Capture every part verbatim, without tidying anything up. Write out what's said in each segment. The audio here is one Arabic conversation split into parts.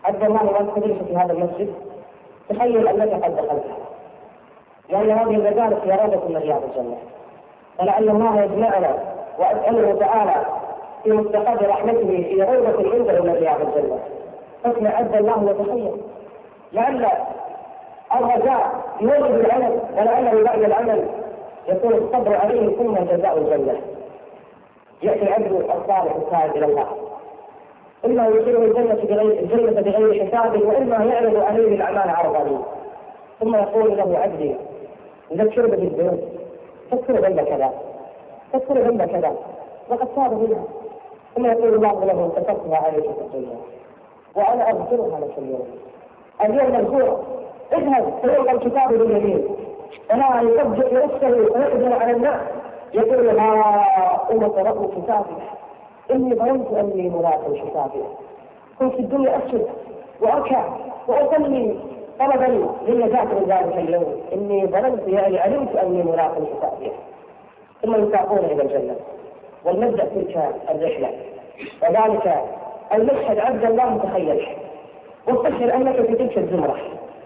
عبد الله وأنت تجلس في هذا المسجد تخيل أنك قد دخلتها، لأن هذه المجالس هي روضة من رياض الجنة، ولعل الله يجمعنا وأسأله تعالى في مستقر رحمته في روضة عنده من رياض الجنة. اسمع عبد الله وتخيل، لعل الرجاء يولد العمل، ولعله بعد العمل يكون الصبر عليه ثم جزاء الجنة. يأتي العبد الصالح التائب إلى الله، إما يدخله الجنة بغير الجنة بغير حساب، وإما يعرض عليه الأعمال عرضا، ثم يقول له عبدي يذكر بالذنوب، فكر ذنب كذا، فكر ذنب كذا، وقد تاب منها، ثم يقول الله له كتبتها عليك في الدنيا وأنا أغفرها لك اليوم. اليوم مغفورة، اذهب فيلقى الكتاب باليمين ولا يصدق نفسه ويقدم على الناس، يقول ها أم قرأوا كتابي إني ظننت أني ملاق حسابي، كنت في الدنيا أسجد وأركع وأصلي طلبا للنجاة من ذلك اليوم، إني ظننت يعني علمت أني ملاق حسابي. ثم يساقون إلى الجنة ولنبدأ تلك الرحلة. وذلك المشهد عبد الله تخيل واستشعر أنك في تلك الزمرة.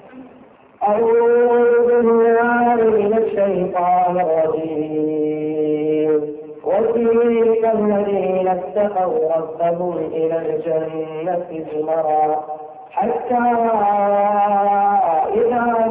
أعوذ بالله من الشيطان الرجيم. وسيق الذين اتقوا ربهم إلى الجنة زمرا حتى إذا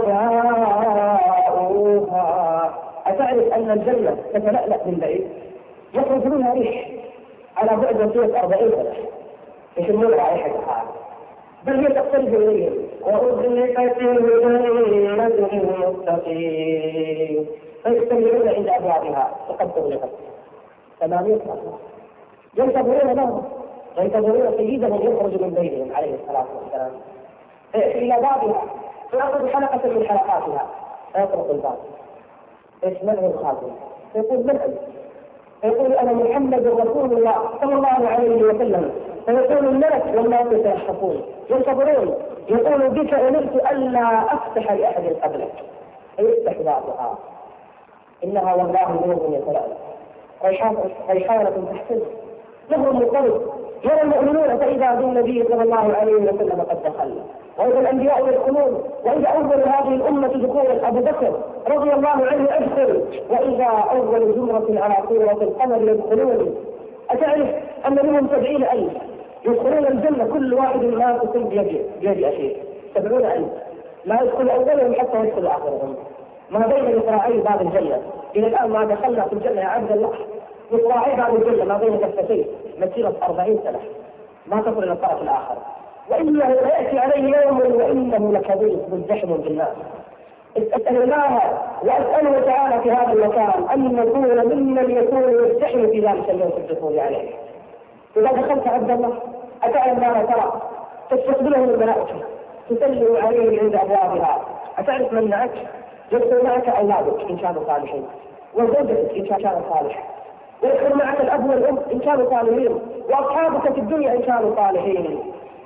جاءوها. أتعرف أن الجنة تتلألأ من بعيد، يخرج منها ريح على بعد مسيرة أربعين سنة يشمون رائحتها، بل هي تقترب إليهم. وأزلفت الجنة للمتقين فيستمرون عند أبوابها وقد أغلقت ثمانية أبواب، ينتظرون لهم وينتظرون سيدهم يخرج من بينهم عليه الصلاة والسلام، فيأتي إلى بابها فيأخذ حلقة من حلقاتها فيطرق الباب فيسمعه الخازن فيقول من أنت؟ فيقول أنا محمد رسول الله صلى الله عليه وسلم. فيقول الملك والناس يترحبون ينتظرون، يقول بك أمرت ألا أفتح لأحد قبلك، فيفتح بابها إنها والله نور يتلألأ ريحانة تحسن له المقرب. يرى المؤمنون فإذا بالنبي صلى الله عليه وسلم قد دخل، وإذا الأنبياء يدخلون، وإذا أول هذه الأمة دخولا أبو بكر رضي الله عنه أدخل، وإذا أول زمرة على صورة القمر يدخلون. أتعرف أن منهم سبعين ألف يدخلون الجنة كل واحد ما تصل بيد أخيه، سبعون ألف لا يدخل أولهم حتى يدخل آخرهم. ما بين مصراعي باب الجنة إلى الآن ما دخلنا في الجنة يا عبد الله، مصراعي باب الجنة ما بين كفتين مسيرة أربعين سنة ما تصل إلى الطرف الآخر. وإنه يأتي عليه يوم وإنه لكبير مزدحم بالناس. أسأل الله وأسأله تعالى في هذا المكان أن نكون ممن يكون يزدحم في ذلك اليوم في الدخول عليه. إذا دخلت عبد الله أتعلم ما ترى تستقبله الملائكة تسلم عليه عند أبوابها. أتعرف من معك؟ يدخل معك أولادك إن كانوا صالحين، وزوجتك إن كانوا صالحين، ويدخل معك الأب والأم إن كانوا صالحين، وأصحابك في الدنيا إن كانوا صالحين.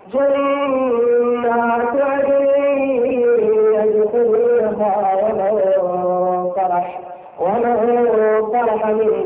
جنات عدن يدخلونها ومن صلح ومن صلح من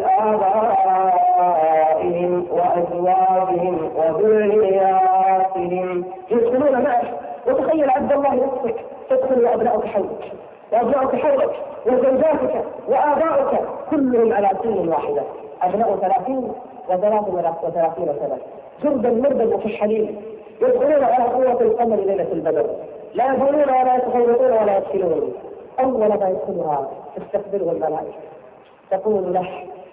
آبائهم وأزواجهم وذرياتهم يدخلون معك. وتخيل عبد الله نفسك تدخل وأبناؤك حولك وأبناؤك حولك وزوجاتك وآباؤك كلهم على سن واحدة، أبناء ثلاثين وثلاث وثلاثين سنة جردا مردا مكحلين يدخلون على قوة القمر ليلة البدر، لا يدخلون ولا يتخيطون ولا يدخلون. أول ما يدخلها تستقبله الملائكة تقول له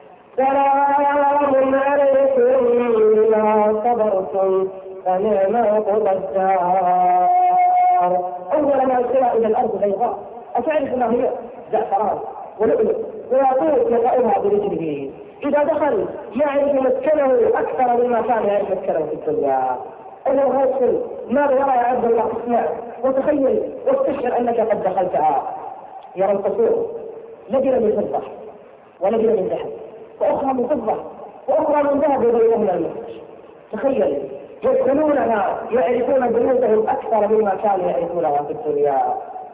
سلام عليكم بما صبرتم فنعم عقبى الدار. أول ما يدخلها إلى الأرض بيضاء، أتعرف ما هي؟ زعفران ولؤلؤ وياقوت يقعها برجله. إذا دخل يعرف مسكنه أكثر مما كان يعرف مسكنه في الدنيا. أنه يدخل ماذا يرى يا عبد الله؟ اسمع وتخيل واستشعر أنك قد دخلتها. يرى القصور لجنة من فضة ولجنة من ذهب وأخرى من فضة وأخرى من ذهب وبينهما المسجد. تخيل يدخلونها يعرفون بيوتهم أكثر مما كانوا يعرفونها في الدنيا.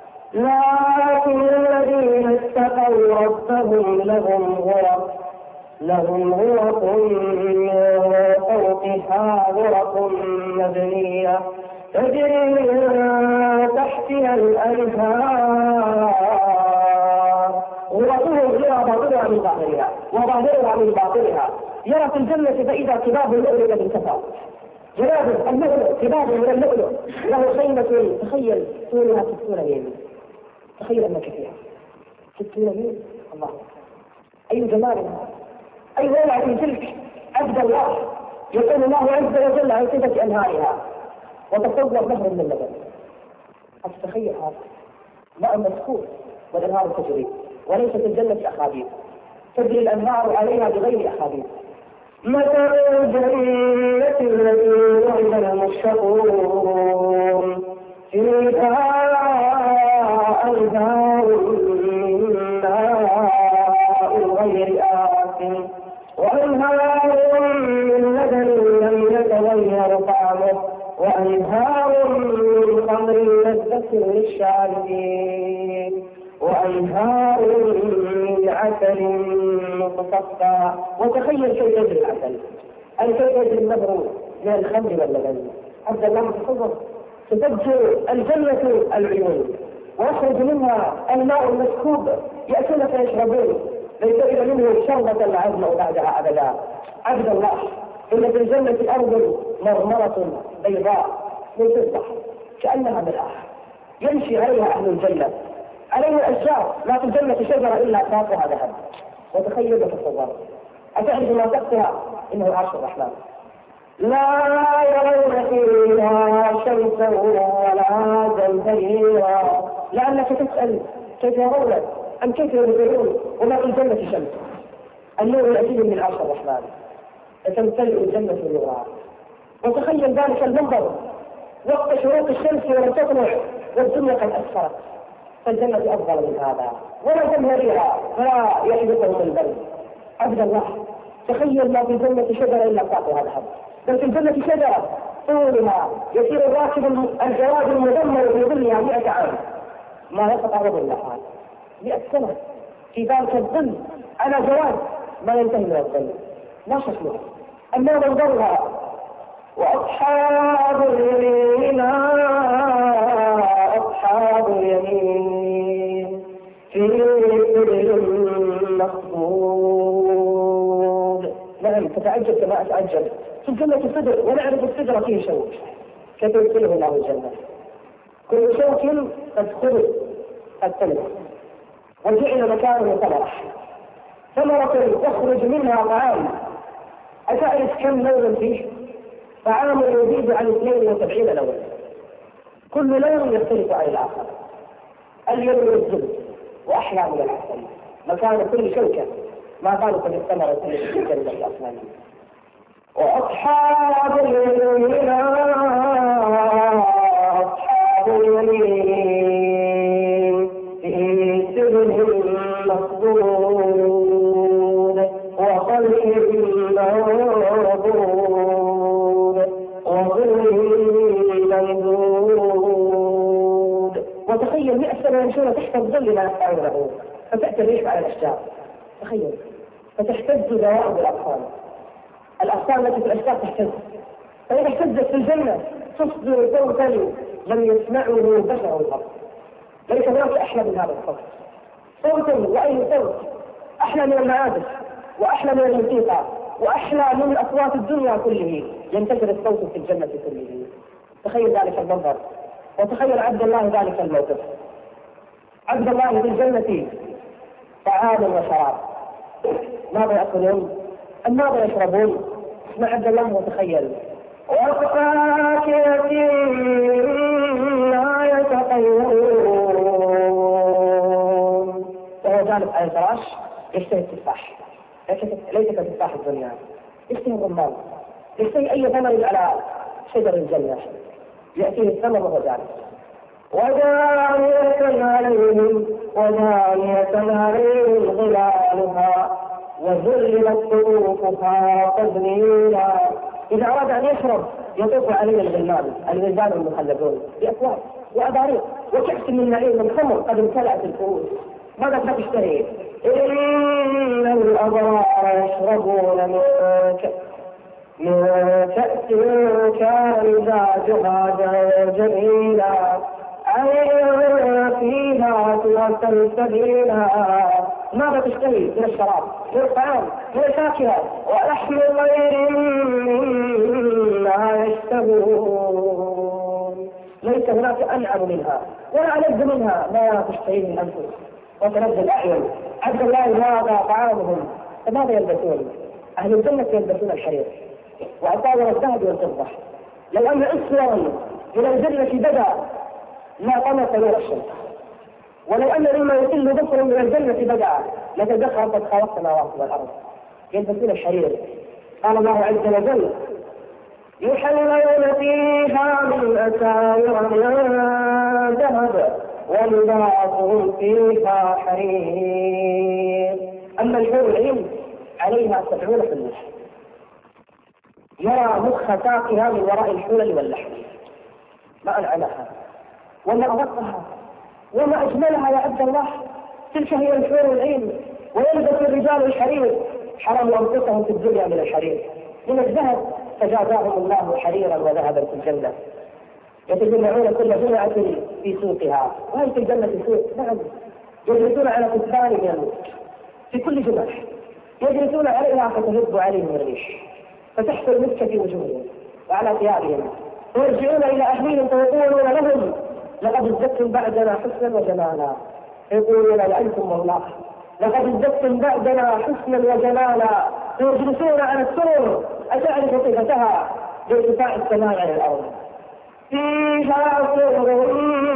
لكن الذين اتقوا ربهم لهم غرف لهم غرف من فوقها غرف مبنية تجري من تحتها الأنهار غرفهم إلى باطنها من ظاهرها وظاهرها من باطنها. يرى في الجنة فإذا كباب اللؤلؤ بالكفى جناب اللؤلؤ كباب من اللؤلؤ له خيمة تخيل طولها ستون ميل. تخيل أنك فيها ستون ميل. الله أي جمالها أي روعة في تلك عبد الله. يقول الله عز وجل عن صفة أنهارها وتصور نهر من اللبن. أتتخيل هذا ماء مسكوب والأنهار تجري وليس في الجنة أخابير تجري الأنهار عليها بغير أخابير. مثل الجنة التي وعد المتقون فيها أنهار من ماء غير آسن وأنهار من لبن لم يتغير طعمه وأنهار من خمر لذة للشاربين وأنهار من عسل مصفى. وتخيل كيف يجري العسل أي كيف يجري النهر من الخمر واللبن. عبد الله تصور تفجر الجنة العيون ويخرج منها الماء المسكوب يأكلون فيشربون ليس منه شربة العزم بعدها أبدا. عبد الله إن في الجنة أرض مرمرة بيضاء من فضة كأنها مرآة يمشي عليها أهل الجنة عليها أشجار ما في الجنة شجرة إلا ساقها ذهب. وتخيل وتصور أتعرف ما تحتها إنه عرش الرحمن لا يرون فيها شمسا ولا زمهريرا. لأنك تسأل كيف يرون أم كيف يبصرون وما في الجنة شمس. النور يأتي من عرش الرحمن فتمتلئ الجنة نورا. وتخيل ذلك المنظر وقت شروق الشمس ولم تطلع والدنيا قد أسفرت. فالجنة أفضل من هذا ولا زمهريرا فلا يحدثهم البرد. عبد الله تخيل ما في الجنة شجرة إلا ساقها ذهب بل في الجنة شجرة طولها يسير الراكب الجواد المدمر في ظلها مئة عام ما يقطع ظلها مئة سنة في ذلك الظل على جواد ما ينتهي من الظل ما شكلها أما منظرها. وأصحاب اليمين أصحاب اليمين في سدر مخضود. نعم تتعجب كما أتعجب في الجنة السدر ونعرف السدر فيه شوك كيف يدخله الله الجنة كل شوك قد خلق قد تلف وجعل مكانه ثمرة ثمرة يخرج منها طعام. أتعرف كم لون فيه؟ طعام يزيد عن اثنين وسبعين لون كل لون يختلف عن الآخر. اليوم الزبد وأحلى من العسل مكان كل شوكة ما بالك بالثمرة التي في الجنة أصلا. وأصحاب اليمين أصحاب اليمين في سدر مخضود وطلح منضود وظل ممدود. وتخيل مئة سنة يمشون تحت الظل لا يفعلونه فتأتي الريح على الأشجار. تخيل فتحتز دوائر الأطفال الأغصان التي في الأشجار تحتز فإذا اهتزت في الجنة تصدر صوتا لم يسمعه بشر الأرض. ليس هناك أحلى من هذا الصوت صوت وأي صوت أحلى من المعازف وأحلى من الموسيقى وأحلى من أصوات الدنيا كله ينتشر الصوت في الجنة كله. تخيل ذلك المنظر وتخيل عبد الله ذلك الموقف. عبد الله في الجنة طعام وشراب ماذا يأكلون أم ماذا يشربون؟ اسمع عبد الله وتخيل. وفاكهة لا يتخيرون وهو جالس على الفراش يشتهي التفاح ليس كتفاح الدنيا يشتهي الرمان يشتهي أي ثمر على شجر الجنة يأتيه الثمر وهو جالس. ودانية عليهم ودانية عليهم ظلالها وذللت قطوفها تذليلا. إذا أراد أن يشرب يطوف عليه الغلمان الغلمان المخلدون بأكواب وأباريق وكأس من نعيم من خمر قد امتلأت الكؤوس. ماذا تشتهي؟ إن الأبرار يشربون من كأس من كأس كان مزاجها زنجبيلا عين فيها سلسبيلا. ماذا تشتهي من الشراب، من الطعام، من الفاكهة، ولحم غير مما يشتهون. ليس هناك أنعم منها ولا ألذ منها ما تشتهيه الأنفس وتلذ الأعين. عبد الله هذا طعامهم. فماذا يلبسون؟ أهل الجنة يلبسون الحرير وأطاور الذهب والفضة. لو أن أسوا من الجنة بدا لا طمس نور الشمس، ولو أن مما يطل بصر من الجنة بدا لتدخل قد خلق السماوات والأرض. يلبسون الحرير. قال الله عز وجل يحلون فيها من أساور من ذهب ولباسهم فيها حرير. أما الحور العين عليها سبعون حلة، يرى مخ ساقها من وراء الحلل واللحم. ما أنعمها وما أرقها وما أجملها يا عبد الله. تلك هي الحور العين. ويلبس الرجال الحرير. حرموا أنفسهم في الدنيا من الحرير من الذهب فجازاهم الله حريرا وذهبا في الجنة. يتجمعون كل جمعة في سوقها. وهي في الجنة سوق؟ نعم. يجلسون على كتبان في كل جمعة يجلسون عليها فتهب عليهم الريش فتحصل المسك في وجوههم وعلى ثيابهم، ويرجعون إلى أهلهم فيقولون لهم لقد ازددتم بعدنا حسنا وجمالا. يقولون لأنتم والله لقد ازددتم بعدنا حسنا وجمالا. يجلسون على السرر أتعرف صفتها بارتفاع السماء على الأرض. فيها سرر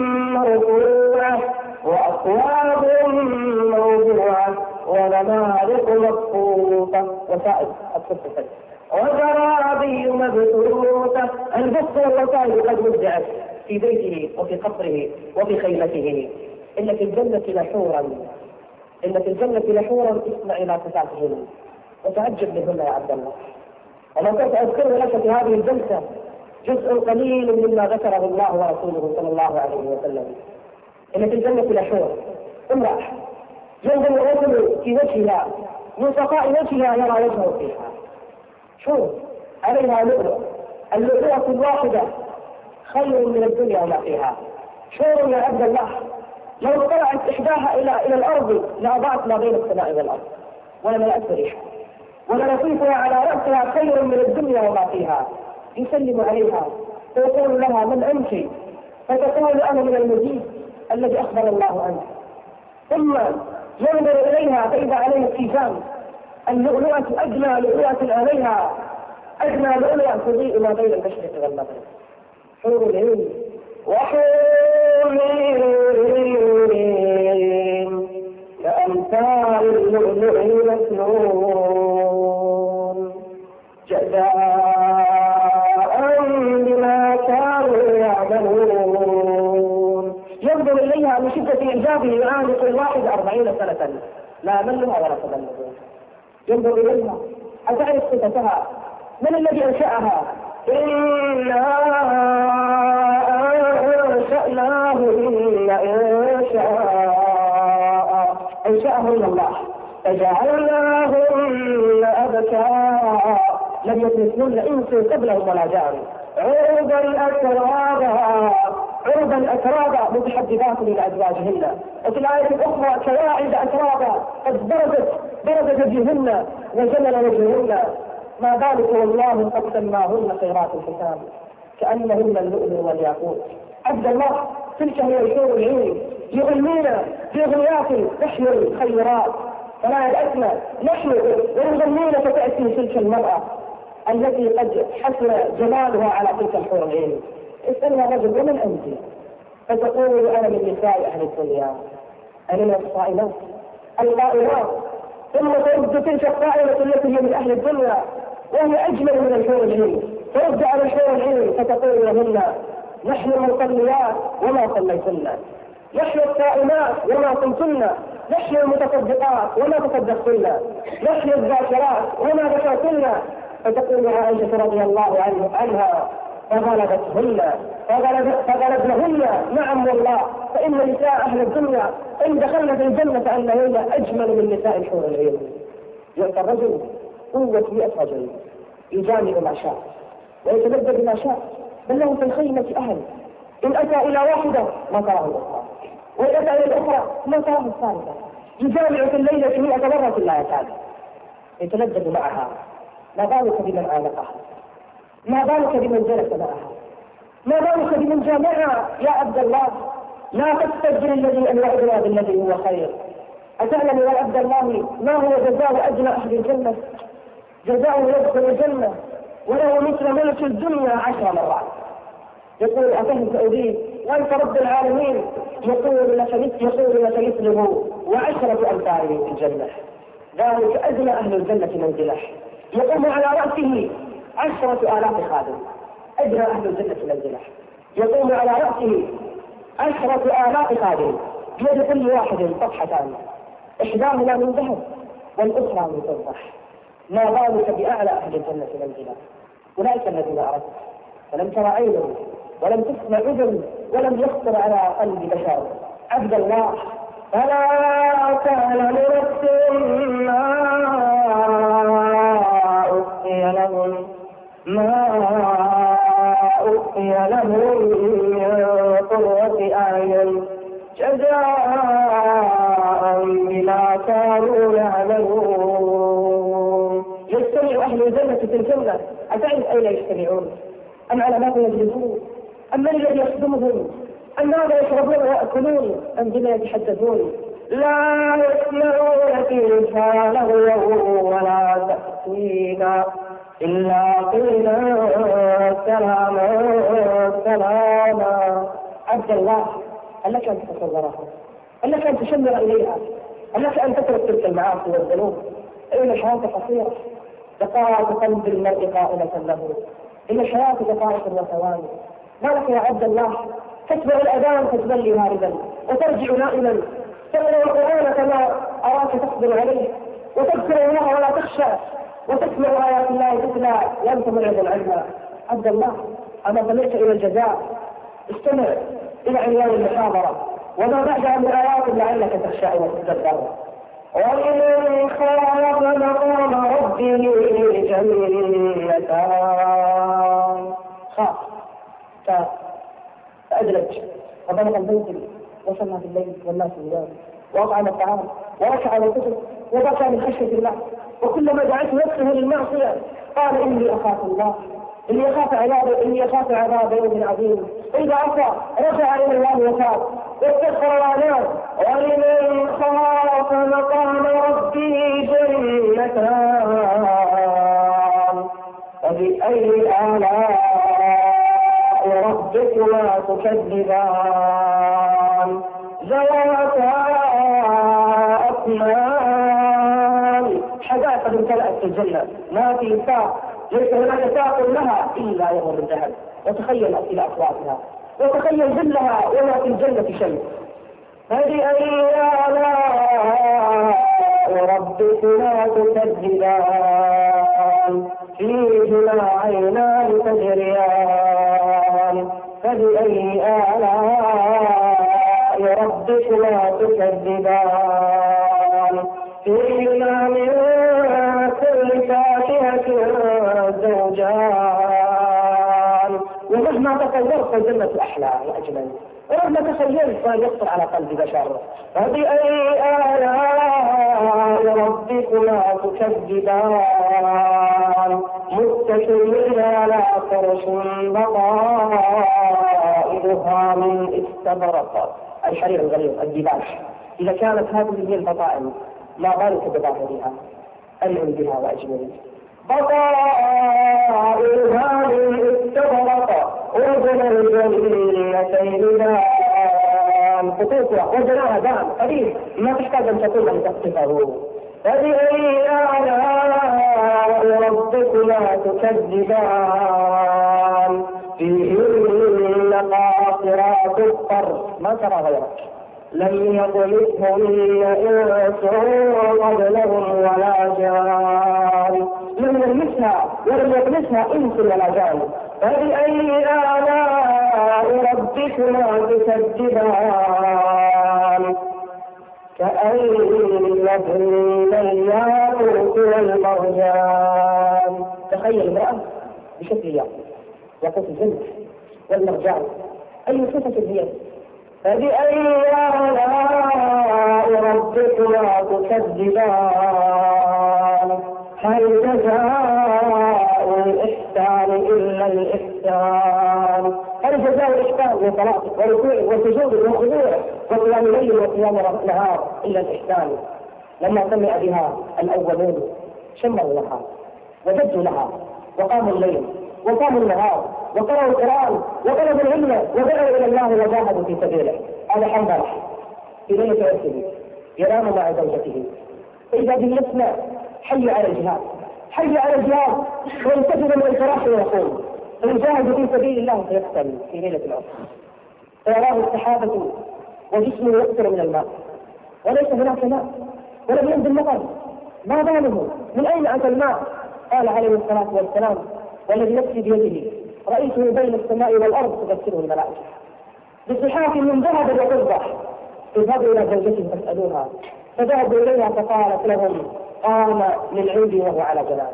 مرفوعة وأكواب موضوعة ونمارق مصفوفة وسائل الصفة وزرابي مبثوثة. البسط والوسائل قد وزعت في بيته وفي قصره وفي خيمته. إن في الجنة لحورا إن في الجنة لحورا اسمع إلى صفاتهن وتعجب منهن يا عبد الله. وما كنت أذكر لك في هذه الجلسة جزء قليل مما ذكره الله ورسوله صلى الله عليه وسلم. إن في الجنة لحور، امرأة ينظر الرجل في وجهها من صفاء وجهها يرى وجهه فيها. شوف عليها لؤلؤ، اللؤلؤة الواحدة خير من الدنيا وما فيها. شور يا عبد الله لو طلعت إحداها إلى إلى الأرض لأضاعت ما بين السماء والأرض ولملأت ريحها، ولنصيفها على رأسها خير من الدنيا وما فيها. يسلم عليها ويقول لها من أنت؟ فتقول أنا من المجيد الذي أخبر الله عنه. ثم ينظر إليها فإذا عليها ابتسام. اللؤلؤة أجمل لؤلؤة عليها، أجمل لؤلؤة تضيء ما بين المشرق والمغرب. حور العين وحور العين كأمثال اللؤلؤ المكنون جزاء بما كانوا يعملون. ينظر إليها من شدة إعجابه يعانق الواحد أربعين سنة لا ملها ولا تبلغ. ينظر إليها أتعرف صفتها؟ من الذي أنشأها؟ إنا أنشأناهن إنشاء أنشأهن الله فجعلناهن أبكارا لم يتمثلن إنس قبلهم ولا جان عربا أترابا عربا أترابا متحدثات لأزواجهن. وفي الآية الأخرى كواعد أترابا قد برزت برزت وجههن وجمل وجههن. ما بالك والله قد سماهن خيرات الحسان كأنهن اللؤلؤ والياقوت. عبد الله تلك هي الحور العين يغنين في غنيات تحمل خيرات فلا يأتنا نحن ويغنين فتأتي تلك المرأة التي قد حسن جمالها على تلك الحور العين. اسألها رجل ومن أنت؟ فتقول أنا من نساء أهل الدنيا، أنا من الصائمات القائمات. ثم ترد تلك القائمة التي هي من أهل الدنيا وهي أجمل من الحور العين، ترد على الحور العين فتقول لهن نحن المصليات وما صليتن، نحن الصائمات وما صمتن، نحن المتصدقات وما تصدقتن، نحن الذاكرات وما ذكرتن. فتقول عائشة رضي الله عنها فغلبتهن فغلبنهن قلنا نعم والله، فإن نساء أهل الدنيا إن دخلنا في الجنة أنهن أجمل من نساء الحور العين. يعطى الرجل قوة مئة رجل يجامل ما شاء ويتلذذ بما شاء، بل له في الخيمة أهل، إن أتى إلى واحدة ما تراه الأخرى، وإن أتى إلى الأخرى ما تراه الثالثة، يجامع في الليلة مئة مرة لا يكاد، يتلذذ معها. ما بالك بمن عانقها؟ ما بالك بمن جلس معها؟ ما بالك بمن جامعها؟ يا عبد الله لا تستجل الذي أن يعدنا بالذي هو خير. أتعلم يا عبد الله ما هو جزاء أجل أهل الجنة؟ جزاء يدخل الجنة وله مثل ملك الدنيا عشر مرات. يقول أفهمت أريد وأنت رب العالمين يقول لك مثل يقول لك مثله وعشرة أمثاله في الجنة. ذلك أدنى أهل الجنة منزله، يقوم على رأسه عشرة آلاف خادم. أدنى أهل الجنة منزله يقوم على رأسه عشرة آلاف خادم، بيد كل واحد صفحتان، إحداهما من ذهب والأخرى من فضة. ما بالك بأعلى أهل الجنة منزلا؟ أولئك الذين أردت فلم تر عين ولم تسمع أذن ولم يخطر على قلب بشر. عبد الله فلا تعلم نفس ما أخفي لهم ما أخفي لهم من قرة أعين جزاء بما كانوا يعملون. يجتمع أهل الجنة في الجنة، أتعرف أين يجتمعون؟ أم على ماذا يجلسون؟ أم من الذي يخدمهم؟ أم ماذا يشربون ويأكلون؟ أم بما يتحدثون؟ لا يسمعون فيها لغوا ولا تأثيما إلا قيلا سلاما سلاما. عبد الله هل لك أن تتصورها؟ هل لك أن تشمر إليها؟ هل لك أن تترك تلك المعاصي والذنوب؟ إن الحياة قصيرة، دقائق قلب المرء قائلة له، إن الحياة دقائق وثواني. ما لك يا عبد الله تتبع الأذان فتولي هاربا وترجع نائما، تقرأ القرآن كما أراك تصبر عليه، وتذكر الله ولا تخشى، وتسمع آيات الله تتلى وأنت معرض عنها. عبد الله أما سمعت إلى الجزاء؟ استمع إلى عنوان المحاضرة وما بعدها من آيات لعلك تخشى وتتذكر. ومن خاف مقام ربه جنتان. خاف فأدلج وبلغ المنزل وصلى في الليل والناس نيام، وأطعم الطعام وركع وكتب وبكى من خشية الله، وكلما دعته نفسه للمعصية قال إني أخاف الله، إني أخاف عذاب إني أخاف عذاب يوم عظيم. إذا عصى رجع إلى الله وتاب واستغفر وأناب. ولمن خاف مقام ربه جنتان فبأي آلاء ربكما تكذبان ذواتا أفنان. حدائق امتلأت في الجنة ما في ساق، ليس هناك ساق لها إلا يوم الذهب. وتخيل إلى أصواتها وتخيل ظلها وما في الجنة شيء. فبأي آلاء ربكما تكذبان فيهما عينان تجريان. فبأي آلاء ربكما تكذبان فيهما من كل فاكهة زوجان. ومهما تصورت الجنة أحلى وأجمل، ورغم تخيلت ما يخطر على قلب بشر. فبأي آلاء ربكما تكذبان متكئين على فرش بطائنها من استبرق الحرير الغليظ الدباج. إذا كانت هذه هي البطائن ما بالك بظاهرها ألعن بها وأجمل. بطائنها من استبرق وجن الجنتين دان خطوطها وجناها دان قريب ما تحتاج أن تقول أن تصفه. فبأي آلاء ربكما تكذبان فيهن قاصرات الطرف ما ترى غيرك لم يطمثهن إنس قبلهم ولا جان. لم يلمسها ولم يطمثها إنس ولا جان. فبأي آلاء ربكما تكذبان كأنهن الياقوت والمرجان. تخيل امرأة بشكل ياقوت، ياقوت الجنة والمرجان، أي صفة هي؟ فبأي آلاء ربكما تكذبان هل جزاء الإحسان إلا الإحسان؟ هل جزاء الإحسان من صلاة وركوع وسجود وخضوع وقيام ليل وقيام نهار إلا الإحسان؟ لما سمع بها الأولون شمروا لها وجدوا لها وقاموا الليل وقاموا النهار وقرأوا القرآن وطلبوا العلم ودعوا إلى الله وجاهدوا في سبيله. هذا حنظلة في ليلة عرسه ينام مع زوجته، فإذا به يسمع حي على الجهاد، حي على الجهاد، وينتفض من الفراش ويقول فيجاهد في سبيل الله فيقتل في ليلة العرس. فيراه السحابة وجسمه يقطر من الماء وليس هناك ماء ولم ينزل مطر، ما باله؟ من أين أتى الماء؟ قال عليه الصلاة والسلام والذي نفسي بيده رأيته بين السماء والأرض تذكره الملائكة بصحاف من ذهب وفضة. اذهبوا إلى زوجته فاسألوها، فذهبوا إليها فقالت لهم قام من عندي وهو على جنابه،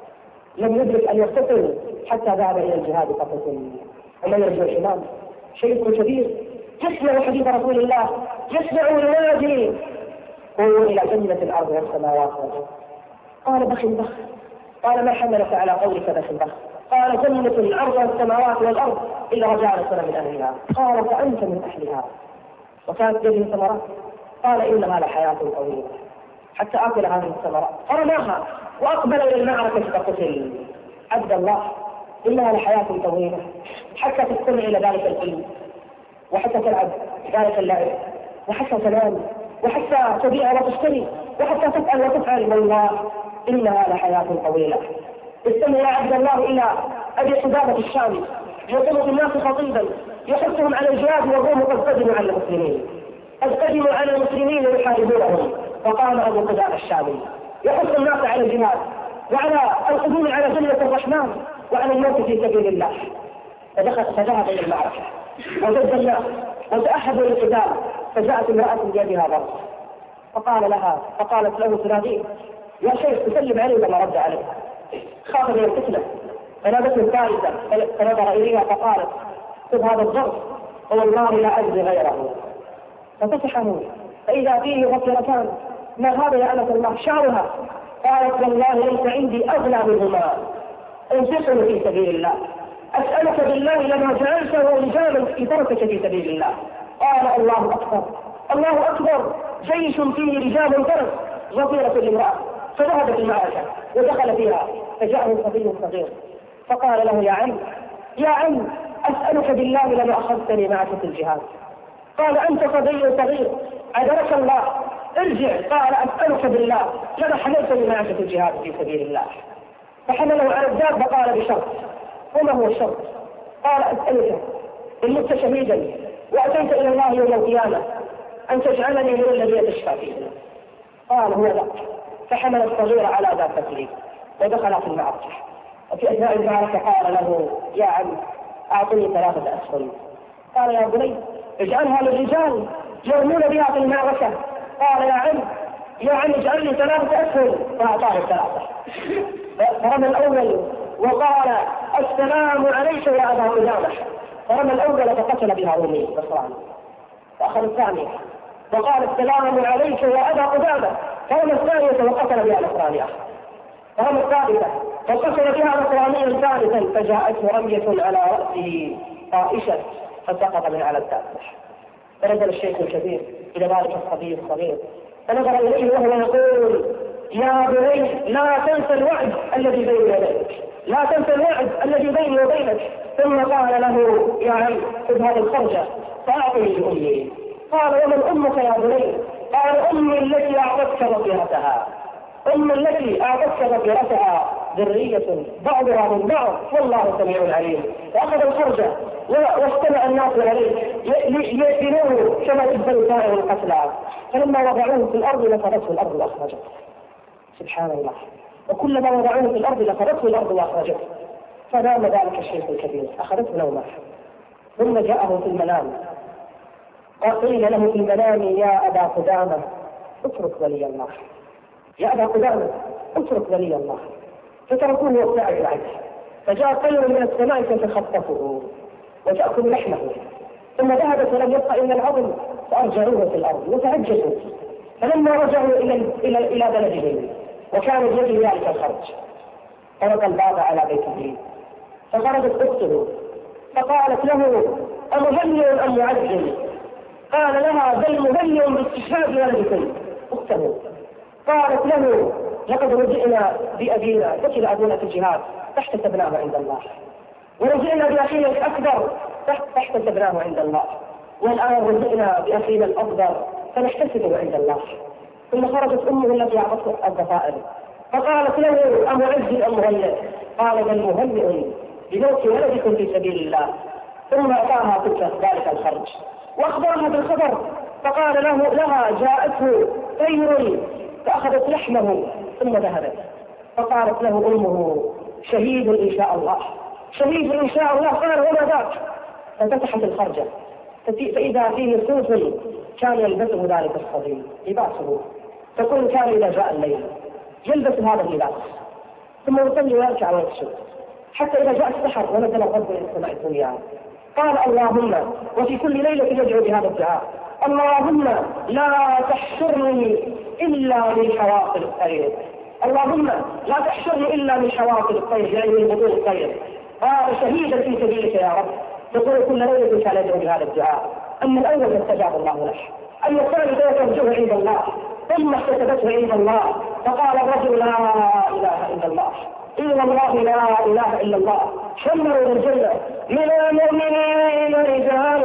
لم يدرك أن يغتسل حتى ذهب إلى الجهاد فقتل. ومن يرجو الإمام شيخ كبير يسمع حديث رسول الله، يسمع ينادي قولوا إلى جنة الأرض والسماوات والأرض. قال بخ بخ. قال ما حملك على قولك بخ بخ؟ قال جنة الأرض والسماوات والأرض إلا رجعنا سنة من أهلها. قال فأنت من أهلها. وكانت يده ثمرات، قال إنها لحياة طويلة حتى أكل هذه الثمرات. فرماها وأقبل إلى المعركة فقتل. عبد الله إنها لحياة طويلة حتى تستمع إلى ذلك الفيلم، وحتى تلعب ذلك اللعب، وحتى تنام، وحتى تبيع وتشتري، وحتى تفعل وتفعل. والله إنها لحياة طويلة. استمع يا عبد الله إلى أبي حبابة الشامي يقول الناس خطيبا يحثهم على الجهاد وهم قد قدموا على المسلمين، قد قدموا على المسلمين يحاربونهم. فقام أبو حبابة الشامي يحث الناس على الجهاد وعلى القدوم على جنة الرحمن وعلى الموت في سبيل الله. فدخل فذهب إلى المعركة وجد الناس وتأهبوا للقتال، فجاءت امرأة بيدها ضرب فقال لها فقالت له تناديه يا شيخ تسلم عليه لما رد عليها، خاف من الفتنة. فنادته الثالثة فنظر إليها فقالت خذ هذا الضرب والله لا أجزي غيره. ففتحه فإذا فيه غفرتان، ما هذا يا أمة الله؟ شعرها. قالت والله ليس عندي أغلى منهما، انفقوا في سبيل الله، أسألك بالله لما جعلته رجالا في تركك في سبيل الله. قال الله أكبر الله أكبر، جيش فيه رجال ترك غفيرة لامرأة. فذهبت المعركة ودخل فيها، فجاءه صبي صغير فقال له يا عم يا عم أسألك بالله لما أخذتني معك في الجهاد. قال أنت صبي صغير عذرك الله ارجع. قال أسألك بالله لما حملتني معك في الجهاد في سبيل الله. فحمله على الدابة فقال بشرط. وما هو الشرط؟ قال أسألك إن مت شهيدا وأتيت إلى الله يوم القيامة أن تجعلني من الذي تشفى فيه. قال هو لا. فحمل الصغير على دابته ودخل في المعركة. وفي أثناء المعركة قال له يا عم أعطني ثلاثة أسهم. قال يا بني اجعلها للرجال يرمون بها في المعركة. قال يا عم يا عم اجعل لي ثلاثة أسهم. فأعطاه الثلاثة. فرمى الأول وقال السلام عليك يا أبا قدامة. فرمى الأول فقتل بها رومي بصران. فأخذ الثانية وقال السلام عليك يا أبا قدامة. فرمى الثانية وقتل بها نصرانية. فرمى الثالثة وقتل بها نصرانيا ثالثا، فجاءته رمية على رأسه طائشة فسقط من على الدابة. فنزل الشيخ الكبير إلى ذلك الصبي الصغير فنظر إليه وهو يقول يا بني لا تنسى الوعد الذي بيني وبينك، لا تنسى الوعد الذي بيني وبينك. ثم قال له يا عم خذ هذه الخرجة فأعطني لأمي. قال ومن أمك يا بني؟ قال أمي التي أعطتك وفيرتها، أم التي أعطتك وفيرتها ذرية بعضها من بعض والله سميع عليم. وأخذ الخرجة واجتمع الناس عليه ليدفنوه كما تدفن سائر القتلى. فلما وضعوه في الأرض لفرته الأرض وأخرجته. سبحان الله. وكلما وضعوه في الأرض لفرته الأرض وأخرجته. فنام ذلك الشيخ الكبير أخذته نومه ثم جاءه في المنام قيل له في المنام يا أبا قدامة اترك ولي الله، يا أبا قدامة اترك ولي الله، فتركوه وابتعدوا عنه، فجاء طير من السماء فتخطفه وتأكل لحمه، ثم ذهبت ولم يبق إلا العظم فأرجعوه في الأرض وتهجسوا، فلما رجعوا إلى إلى إلى بلدهم وكان بيده ذلك الخرج طرق الباب على بيته، فخرجت أخته فقالت له أمهنئ أم معجل؟ قال لها بل مهنئ باستشهاد ولدكم أخته. قالت له لقد رجعنا بأبينا قتل أبونا في الجهاد فاحتسبناه عند الله، ورجعنا بأخينا الأكبر فاحتسبناه عند الله، والآن رجعنا بأخينا الأكبر فنحتسبه عند الله. ثم خرجت أمه التي أعطته الضفائر فقالت له أمعز أم مهنئ؟ قال بل مهنئ بموت ولدكم في سبيل الله. ثم أتاها تلك ذلك الخرج وأخبرها بالخبر، فقال له لها جاءته طير فأخذت لحمه ثم ذهبت، فقالت له أمه شهيد إن شاء الله، شهيد إن شاء الله. قال وما ذاك؟ ففتحت الخرجة فإذا فيه صوف كان يلبسه ذلك الصبي لباسه، تقول كان إذا جاء الليل يلبس هذا اللباس ثم يصلي ويركع ويسجد حتى إذا جاء السحر ونزل الرب إلى السماء الدنيا قال اللهم، وفي كل ليلة يدعو بهذا الدعاء اللهم لا تحشرني إلا من حواصل الطير، اللهم لا تحشرني إلا من حواصل الطير يعني من بطون الطير. قال شهيدا في سبيلك يا رب. تقول كل ليلة كان يدعو بهذا الدعاء. أما الأول فاستجاب الله له، أما الثاني فيترجوه عند الله ثم احتسبته عند الله. فقال الرجل لا إله إلا الله، إلا الله لا إله إلا الله. شمروا للجنة من المؤمنين رجال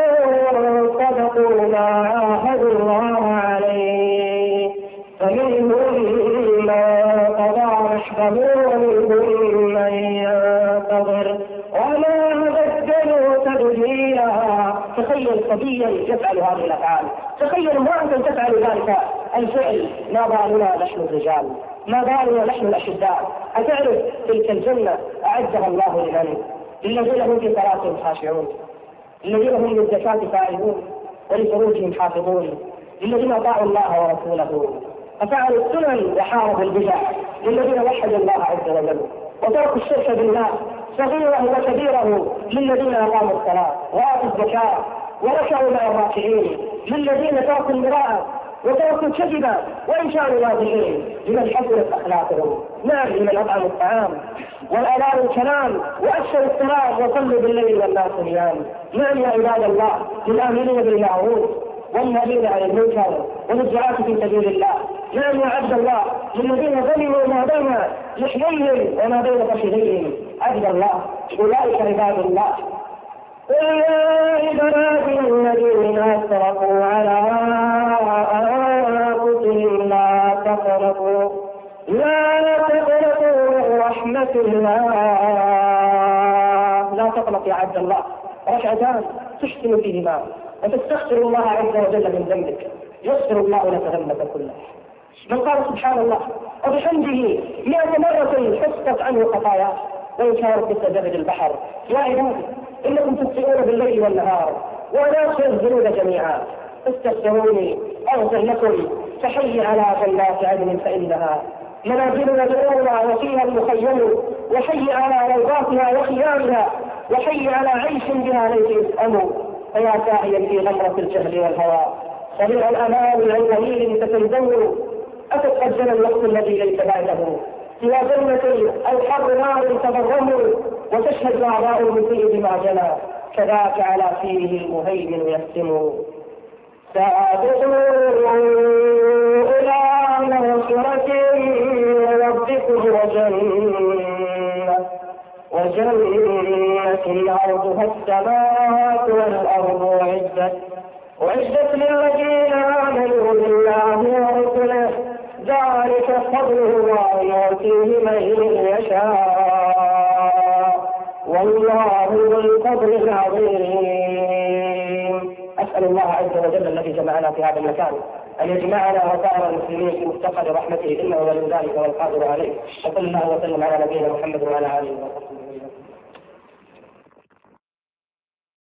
صدقوا ما عاهدوا الله عليه، فمنهم من قضى نحبه ومنهم من ينتظر وما بدلوا تبديلا. تخيل صبيا يفعل هذه الأفعال، تخيل امرأة تفعل ذلك الفعل، ما بالنا نحن الرجال، ما بالنا نحن الأشداء. أتعرف تلك الجنة أعدها الله لمن؟ للذين هم في صلاتهم خاشعون، للذين هم للزكاة فاعلون ولفروجهم حافظون، للذين أطاعوا الله ورسوله ففعلوا السنن وحاربوا البدع، للذين وحدوا الله عز وجل وتركوا الشرك بالله صغيره وكبيره، للذين أقاموا الصلاة وآتوا الزكاة وركعوا مع الراكعين، للذين تركوا المراءة وتركوا الكذب وإن كانوا واضحين، لمن حسنت أخلاقهم، نعم لمن أطعموا الطعام والألام الكلام وأكثر السلام وصلوا بالليل والناس نيام. نعم يا عباد الله للآمرين بالمعروف والنهين عن المنكر والدعاة في سبيل الله. نعم يا عبد الله للذين ظلموا ما بين لحييهم وما بين فخذيهم. عبد الله أولئك عباد الله. قل يا عبادي الذين أسرفوا على أنفسهم لا تقنطوا لا تقنطوا من رحمة الله. لا تقنط يا عبد الله، ركعتان تحسن فيهما وتستغفر الله عز وجل من ذنبك يغفر الله لك ذنبك كله. من قال سبحان الله وبحمده مئة مرة حسبت عنه خطاياه وإن كانت مثل زبد البحر. يا عبادي إنكم تخطئون بالليل والنهار ولا أغفر الذنوب جميعا استغفروني أغفر لكم. فحي على جنات عدن فإنها منازلنا الأولى وفيها المخيم، وحي على روضاتها وخيامها، وحي على عيش بها ليس يسأم. فيا ساعيا في غمرة الجهل والهوى سريع الأمان عن قليل فتنزور، أتت قد جنى الوقت الذي ليس بعده سوى جنة أو حر نار تضرموا، وتشهد أعضاء المسيء بما جنى كذاك على فيه المهيمن يسلم. سابقوا إلى مغفرة من ربكم وجنة وجنة عرضها السماوات والأرض أعدت أعدت للذين آمنوا بالله ورسله ذلك فضل الله يؤتيه من يشاء والله ذو الفضل العظيم. أسأل الله عز وجل الذي جمعنا في هذا المكان أن يجمعنا وسائر المسلمين في مفتقر رحمته إنه ولي ذلك والقادر عليه. وصلى الله وسلم على نبينا محمد وعلى آله وصحبه وسلم.